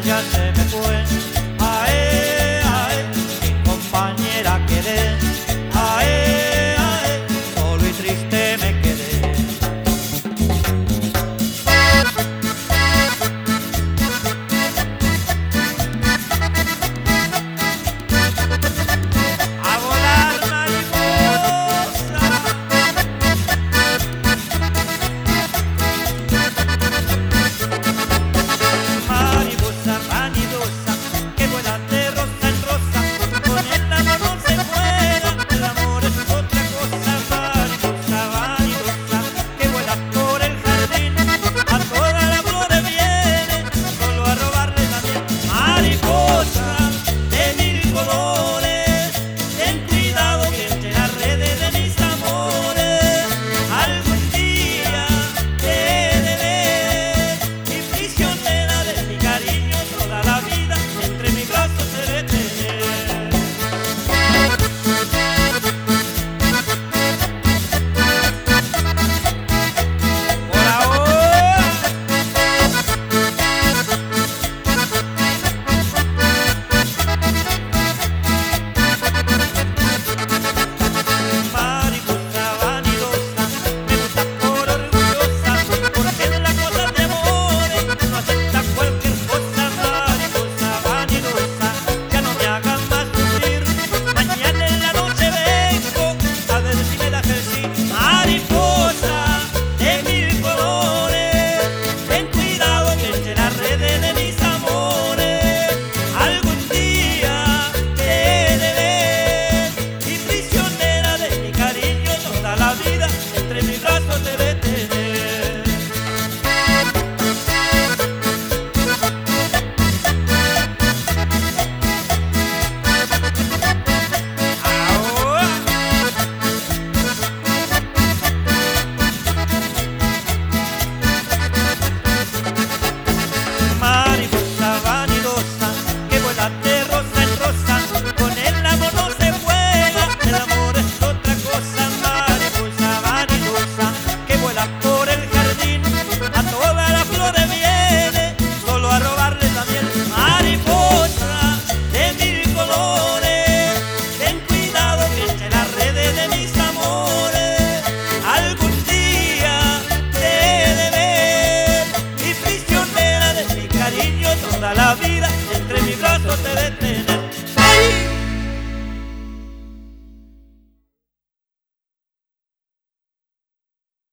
ya se me fue. Ae, ae, mi compañera quedé. Ae, ae, solo y triste me quedé. A volar mariposa. Mariposa vanidosa, que vuela de rosa en rosa, con el amor no se juega, el amor es otra cosa. Mariposa vanidosa, que vuela por el jardín, a todas las flores viene, solo a robarle la miel. Mariposa de mil colores, ten cuidado que entre las redes de mis amores, algún día te he de ver, mi prisionera de mi cariño, toda la vida entre mis brazos te de tener. Por ahora, mariposa vanidosa, me gusta por orgullosa, porque en las cosas de amores no acepta cualquier cosa. Mariposa vanidosa, ya no me hagas más sufrir, mañana en la noche vengo a ver si me das el sí. Mariposa de mil colores, ten cuidado que entre las redes de mis amores, algún día te he de ver, y prisionera de mi cariño, toda la vida entre mis brazos te de tener. Ahora, mariposa vanidosa, que vuela de rosa en rosa, con el amor no se juega, el amor es otra cosa. Mariposa vanidosa, que vuela por el jardín, a todas las flores viene, solo a robarle la miel. Mariposa de mil colores, ten cuidado que entre las redes de mis amores, algún día te he de ver, mi prisionera de mi cariño, toda la vida entre mis brazos te de tener.